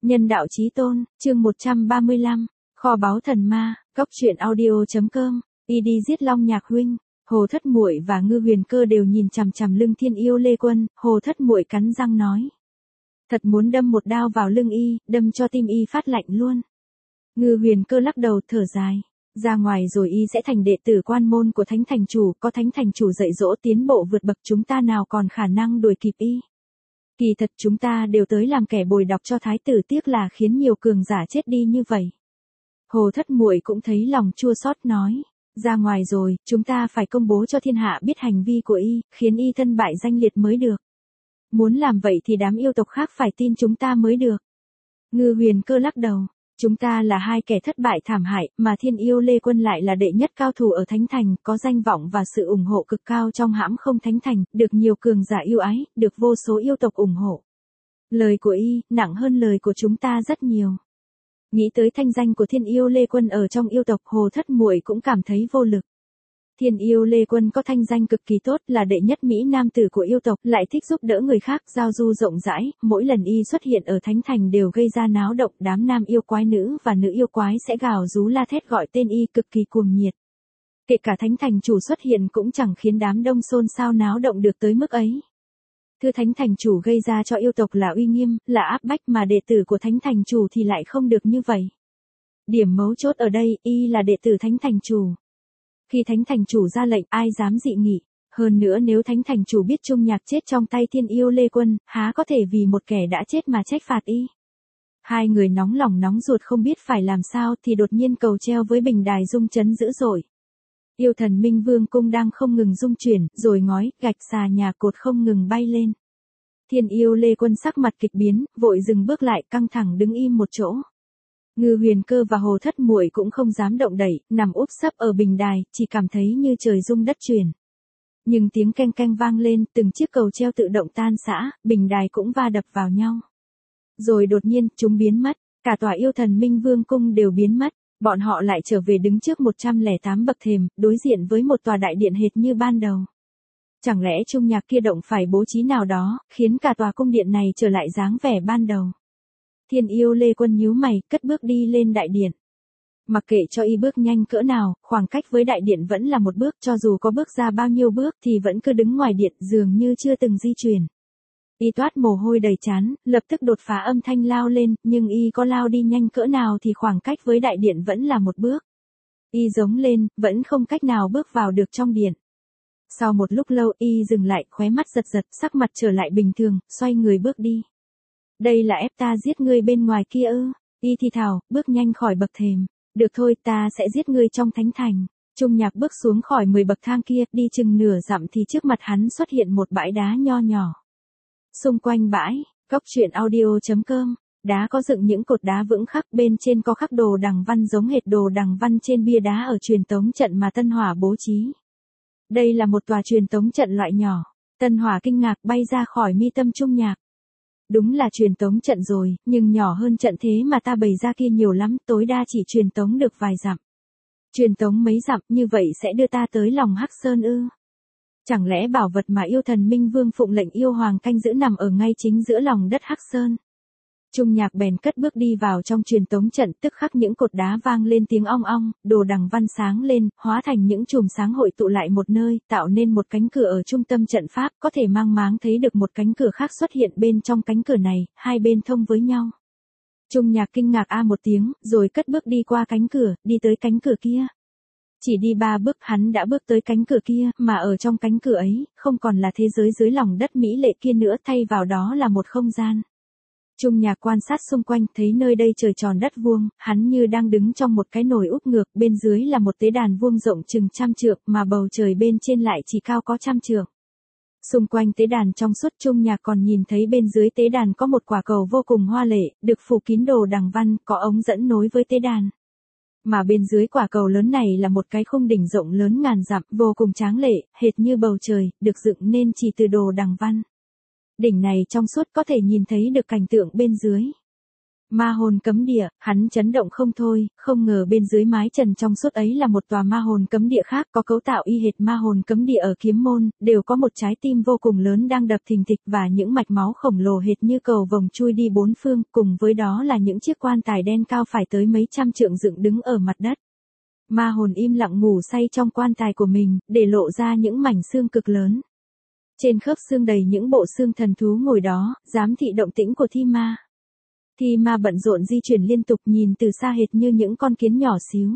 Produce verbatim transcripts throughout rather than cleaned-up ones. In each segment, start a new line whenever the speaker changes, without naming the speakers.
Nhân đạo chí tôn, chương một trăm ba mươi lăm, kho báu thần ma, cốc truyện audio.com, y đi giết Long Nhạc huynh. Hồ Thất Muội và Ngư Huyền Cơ đều nhìn chằm chằm lưng Thiên Yêu Lê Quân, Hồ Thất Muội cắn răng nói: "Thật muốn đâm một đao vào lưng y, đâm cho tim y phát lạnh luôn." Ngư Huyền Cơ lắc đầu thở dài: "Ra ngoài rồi y sẽ thành đệ tử quan môn của Thánh Thành Chủ, có Thánh Thành Chủ dạy dỗ tiến bộ vượt bậc, chúng ta nào còn khả năng đuổi kịp y. Kỳ thật chúng ta đều tới làm kẻ bồi đọc cho thái tử, tiếc là khiến nhiều cường giả chết đi như vậy." Hồ Thất Muội cũng thấy lòng chua xót nói: "Ra ngoài rồi, chúng ta phải công bố cho thiên hạ biết hành vi của y, khiến y thân bại danh liệt mới được. Muốn làm vậy thì đám yêu tộc khác phải tin chúng ta mới được." Ngư Huyền Cơ lắc đầu: "Chúng ta là hai kẻ thất bại thảm hại, mà Thiên Yêu Lê Quân lại là đệ nhất cao thủ ở Thánh Thành, có danh vọng và sự ủng hộ cực cao trong hãm không Thánh Thành, được nhiều cường giả yêu ái, được vô số yêu tộc ủng hộ. Lời của y, nặng hơn lời của chúng ta rất nhiều." Nghĩ tới thanh danh của Thiên Yêu Lê Quân ở trong yêu tộc, Hồ Thất Muội cũng cảm thấy vô lực. Thiên Yêu Lê Quân có thanh danh cực kỳ tốt, là đệ nhất mỹ nam tử của yêu tộc, lại thích giúp đỡ người khác, giao du rộng rãi, mỗi lần y xuất hiện ở Thánh Thành đều gây ra náo động, đám nam yêu quái nữ và nữ yêu quái sẽ gào rú la thét gọi tên y, cực kỳ cuồng nhiệt. Kể cả Thánh Thành Chủ xuất hiện cũng chẳng khiến đám đông xôn xao náo động được tới mức ấy. Thưa Thánh Thành Chủ gây ra cho yêu tộc là uy nghiêm, là áp bách, mà đệ tử của Thánh Thành Chủ thì lại không được như vậy. Điểm mấu chốt ở đây, y là đệ tử Thánh Thành Chủ. Khi Thánh Thành Chủ ra lệnh, ai dám dị nghị. Hơn nữa nếu Thánh Thành Chủ biết Trung Nhạc chết trong tay Thiên Yêu Lê Quân, há có thể vì một kẻ đã chết mà trách phạt y. Hai người nóng lòng nóng ruột không biết phải làm sao thì đột nhiên cầu treo với bình đài rung chấn dữ dội. Yêu thần Minh Vương cung đang không ngừng rung chuyển, rồi ngói, gạch xà nhà cột không ngừng bay lên. Thiên Yêu Lê Quân sắc mặt kịch biến, vội dừng bước lại, căng thẳng đứng im một chỗ. Ngư Huyền Cơ và Hồ Thất Muội cũng không dám động đậy, nằm úp sấp ở bình đài, chỉ cảm thấy như trời rung đất chuyển. Nhưng tiếng keng keng vang lên, từng chiếc cầu treo tự động tan rã, bình đài cũng va đập vào nhau. Rồi đột nhiên, chúng biến mất, cả tòa yêu thần Minh Vương cung đều biến mất, bọn họ lại trở về đứng trước một trăm lẻ tám bậc thềm, đối diện với một tòa đại điện hệt như ban đầu. Chẳng lẽ Trung Nhạc kia động phải bố trí nào đó, khiến cả tòa cung điện này trở lại dáng vẻ ban đầu? Thiên Yêu Lê Quân nhíu mày, cất bước đi lên đại điện. Mặc kệ cho y bước nhanh cỡ nào, khoảng cách với đại điện vẫn là một bước, cho dù có bước ra bao nhiêu bước thì vẫn cứ đứng ngoài điện, dường như chưa từng di chuyển. Y toát mồ hôi đầy trán, lập tức đột phá âm thanh lao lên, nhưng y có lao đi nhanh cỡ nào thì khoảng cách với đại điện vẫn là một bước. Y giống lên, vẫn không cách nào bước vào được trong điện. Sau một lúc lâu y dừng lại, khóe mắt giật giật, sắc mặt trở lại bình thường, xoay người bước đi. "Đây là ép ta giết ngươi bên ngoài kia ư?" Y thì thào, bước nhanh khỏi bậc thềm. "Được thôi, ta sẽ giết ngươi trong Thánh Thành." Trung Nhạc bước xuống khỏi mười bậc thang kia, đi chừng nửa dặm thì trước mặt hắn xuất hiện một bãi đá nho nhỏ. Xung quanh bãi, cốc truyện audio.com, đá có dựng những cột đá vững khắc, bên trên có khắc đồ đằng văn giống hệt đồ đằng văn trên bia đá ở truyền tống trận mà Tân Hỏa bố trí. Đây là một tòa truyền tống trận loại nhỏ. Tân Hỏa kinh ngạc, bay ra khỏi mi tâm Trung Nhạc. "Đúng là truyền tống trận rồi, nhưng nhỏ hơn trận thế mà ta bày ra kia nhiều lắm, tối đa chỉ truyền tống được vài dặm." "Truyền tống mấy dặm, như vậy sẽ đưa ta tới lòng Hắc Sơn ư? Chẳng lẽ bảo vật mà yêu thần Minh Vương phụng lệnh yêu hoàng canh giữ nằm ở ngay chính giữa lòng đất Hắc Sơn?" Trung Nhạc bèn cất bước đi vào trong truyền tống trận, tức khắc những cột đá vang lên tiếng ong ong, đồ đằng văn sáng lên, hóa thành những chùm sáng hội tụ lại một nơi, tạo nên một cánh cửa ở trung tâm trận pháp, có thể mang máng thấy được một cánh cửa khác xuất hiện bên trong cánh cửa này, hai bên thông với nhau. Trung Nhạc kinh ngạc a một tiếng, rồi cất bước đi qua cánh cửa, đi tới cánh cửa kia. Chỉ đi ba bước hắn đã bước tới cánh cửa kia, mà ở trong cánh cửa ấy, không còn là thế giới dưới lòng đất mỹ lệ kia nữa, thay vào đó là một không gian. Trung Nhạc quan sát xung quanh, thấy nơi đây trời tròn đất vuông, hắn như đang đứng trong một cái nồi úp ngược, bên dưới là một tế đàn vuông rộng chừng trăm trượng, mà bầu trời bên trên lại chỉ cao có trăm trượng. Xung quanh tế đàn trong suốt, Trung Nhạc còn nhìn thấy bên dưới tế đàn có một quả cầu vô cùng hoa lệ, được phủ kín đồ đằng văn, có ống dẫn nối với tế đàn. Mà bên dưới quả cầu lớn này là một cái khung đỉnh rộng lớn ngàn dặm, vô cùng tráng lệ, hệt như bầu trời, được dựng nên chỉ từ đồ đằng văn. Đỉnh này trong suốt, có thể nhìn thấy được cảnh tượng bên dưới. Ma hồn cấm địa, hắn chấn động không thôi, không ngờ bên dưới mái trần trong suốt ấy là một tòa ma hồn cấm địa khác có cấu tạo y hệt ma hồn cấm địa ở kiếm môn, đều có một trái tim vô cùng lớn đang đập thình thịch và những mạch máu khổng lồ hệt như cầu vồng chui đi bốn phương, cùng với đó là những chiếc quan tài đen cao phải tới mấy trăm trượng dựng đứng ở mặt đất. Ma hồn im lặng ngủ say trong quan tài của mình, để lộ ra những mảnh xương cực lớn. Trên khớp xương đầy những bộ xương thần thú ngồi đó, giám thị động tĩnh của thi ma. Thi ma bận rộn di chuyển liên tục nhìn từ xa hệt như những con kiến nhỏ xíu.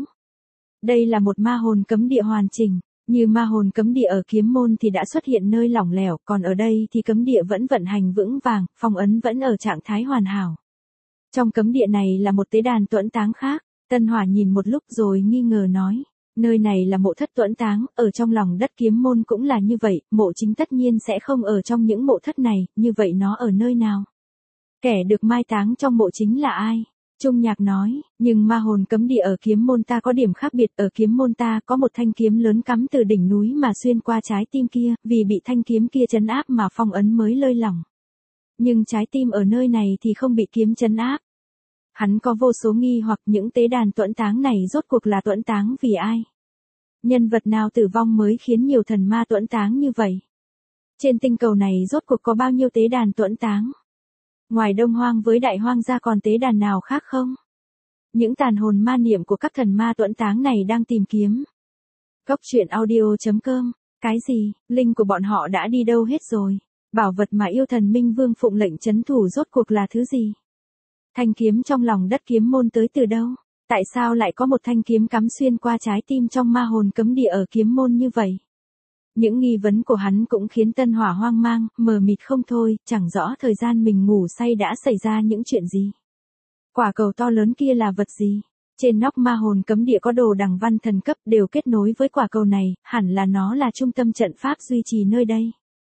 Đây là một ma hồn cấm địa hoàn chỉnh, như ma hồn cấm địa ở kiếm môn thì đã xuất hiện nơi lỏng lẻo, còn ở đây thì cấm địa vẫn vận hành vững vàng, phong ấn vẫn ở trạng thái hoàn hảo. Trong cấm địa này là một tế đàn tuẫn táng khác, Tân Hỏa nhìn một lúc rồi nghi ngờ nói, nơi này là mộ thất tuẫn táng, ở trong lòng đất kiếm môn cũng là như vậy, mộ chính tất nhiên sẽ không ở trong những mộ thất này, như vậy nó ở nơi nào? Kẻ được mai táng trong mộ chính là ai? Trung Nhạc nói, nhưng ma hồn cấm địa ở kiếm môn ta có điểm khác biệt, ở kiếm môn ta có một thanh kiếm lớn cắm từ đỉnh núi mà xuyên qua trái tim kia, vì bị thanh kiếm kia trấn áp mà phong ấn mới lơi lỏng. Nhưng trái tim ở nơi này thì không bị kiếm trấn áp. Hắn có vô số nghi hoặc những tế đàn tuẫn táng này rốt cuộc là tuẫn táng vì ai? Nhân vật nào tử vong mới khiến nhiều thần ma tuẫn táng như vậy? Trên tinh cầu này rốt cuộc có bao nhiêu tế đàn tuẫn táng? Ngoài Đông Hoang với Đại Hoang ra còn tế đàn nào khác không? Những tàn hồn ma niệm của các thần ma tuẫn táng này đang tìm kiếm. Cốc truyện audio chấm com. Cái gì? Linh của bọn họ đã đi đâu hết rồi? Bảo vật mà yêu thần Minh Vương phụng lệnh trấn thủ rốt cuộc là thứ gì? Thanh kiếm trong lòng đất kiếm môn tới từ đâu? Tại sao lại có một thanh kiếm cắm xuyên qua trái tim trong ma hồn cấm địa ở kiếm môn như vậy? Những nghi vấn của hắn cũng khiến Tân Hỏa hoang mang, mờ mịt không thôi, chẳng rõ thời gian mình ngủ say đã xảy ra những chuyện gì. Quả cầu to lớn kia là vật gì? Trên nóc ma hồn cấm địa có đồ đằng văn thần cấp đều kết nối với quả cầu này, hẳn là nó là trung tâm trận pháp duy trì nơi đây.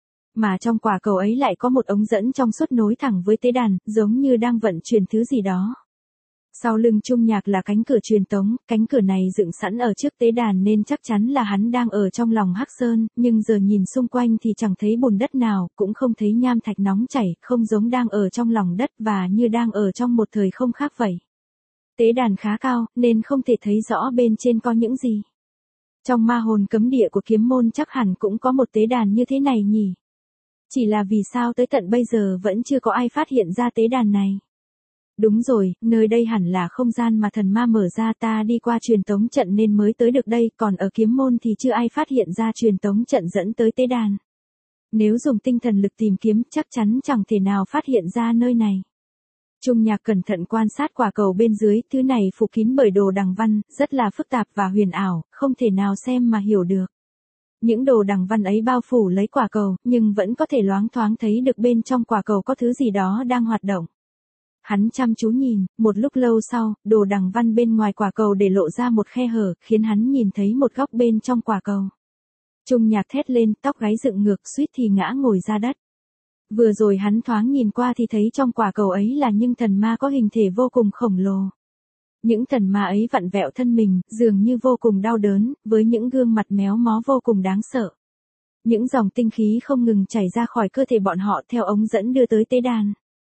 Mà trong quả cầu ấy lại có một ống dẫn trong suốt nối thẳng với tế đàn, giống như đang vận chuyển thứ gì đó. Sau lưng Trung Nhạc là cánh cửa truyền tống, cánh cửa này dựng sẵn ở trước tế đàn nên chắc chắn là hắn đang ở trong lòng Hắc Sơn, nhưng giờ nhìn xung quanh thì chẳng thấy bùn đất nào, cũng không thấy nham thạch nóng chảy, không giống đang ở trong lòng đất và như đang ở trong một thời không khác vậy. Tế đàn khá cao, nên không thể thấy rõ bên trên có những gì. Trong ma hồn cấm địa của kiếm môn chắc hẳn cũng có một tế đàn như thế này nhỉ? Chỉ là vì sao tới tận bây giờ vẫn chưa có ai phát hiện ra tế đàn này? Đúng rồi, nơi đây hẳn là không gian mà thần ma mở ra, ta đi qua truyền tống trận nên mới tới được đây, còn ở kiếm môn thì chưa ai phát hiện ra truyền tống trận dẫn tới tế đàn. Nếu dùng tinh thần lực tìm kiếm chắc chắn chẳng thể nào phát hiện ra nơi này. Trung Nhạc cẩn thận quan sát quả cầu bên dưới, thứ này phủ kín bởi đồ đằng văn, rất là phức tạp và huyền ảo, không thể nào xem mà hiểu được. Những đồ đằng văn ấy bao phủ lấy quả cầu, nhưng vẫn có thể loáng thoáng thấy được bên trong quả cầu có thứ gì đó đang hoạt động. Hắn chăm chú nhìn, một lúc lâu sau, đồ đằng văn bên ngoài quả cầu để lộ ra một khe hở, khiến hắn nhìn thấy một góc bên trong quả cầu. Trung Nhạc thét lên, tóc gáy dựng ngược, suýt thì ngã ngồi ra đất. Vừa rồi hắn thoáng nhìn qua thì thấy trong quả cầu ấy là những thần ma có hình thể vô cùng khổng lồ. Những thần ma ấy vặn vẹo thân mình, dường như vô cùng đau đớn, với những gương mặt méo mó vô cùng đáng sợ. Những dòng tinh khí không ngừng chảy ra khỏi cơ thể bọn họ theo ống dẫn đưa tới tế đàn.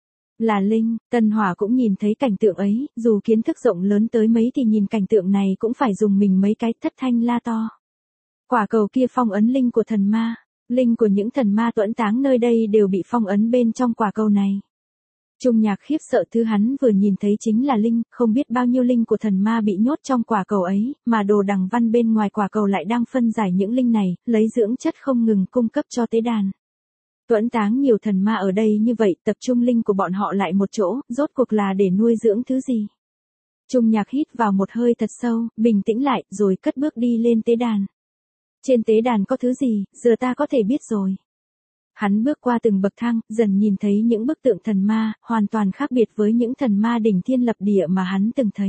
Là Linh, Tân Hỏa cũng nhìn thấy cảnh tượng ấy, dù kiến thức rộng lớn tới mấy thì nhìn cảnh tượng này cũng phải dùng mình mấy cái, thất thanh la to. Quả cầu kia phong ấn linh của thần ma, linh của những thần ma tuẫn táng nơi đây đều bị phong ấn bên trong quả cầu này. Trung Nhạc khiếp sợ, thứ hắn vừa nhìn thấy chính là linh, không biết bao nhiêu linh của thần ma bị nhốt trong quả cầu ấy, mà đồ đằng văn bên ngoài quả cầu lại đang phân giải những linh này, lấy dưỡng chất không ngừng cung cấp cho tế đàn. Tuẫn táng nhiều thần ma ở đây như vậy, tập trung linh của bọn họ lại một chỗ, rốt cuộc là để nuôi dưỡng thứ gì? Trung Nhạc hít vào một hơi thật sâu, bình tĩnh lại, rồi cất bước đi lên tế đàn. Trên tế đàn có thứ gì, giờ ta có thể biết rồi. Hắn bước qua từng bậc thang, dần nhìn thấy những bức tượng thần ma, hoàn toàn khác biệt với những thần ma đỉnh thiên lập địa mà hắn từng thấy.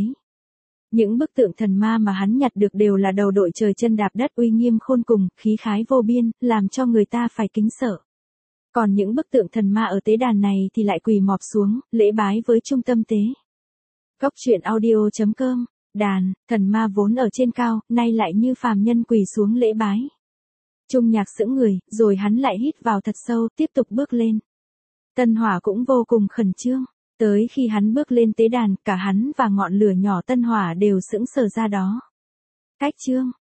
Những bức tượng thần ma mà hắn nhặt được đều là đầu đội trời chân đạp đất, uy nghiêm khôn cùng, khí khái vô biên, làm cho người ta phải kính sợ. Còn những bức tượng thần ma ở tế đàn này thì lại quỳ mọp xuống, lễ bái với trung tâm tế. Cốc truyện audio chấm com. Đàn, thần ma vốn ở trên cao, nay lại như phàm nhân quỳ xuống lễ bái. Trung Nhạc sững người, rồi hắn lại hít vào thật sâu, tiếp tục bước lên. Tân Hỏa cũng vô cùng khẩn trương. Tới khi hắn bước lên tế đàn, cả hắn và ngọn lửa nhỏ tân hỏa đều sững sờ ra đó. Cách chương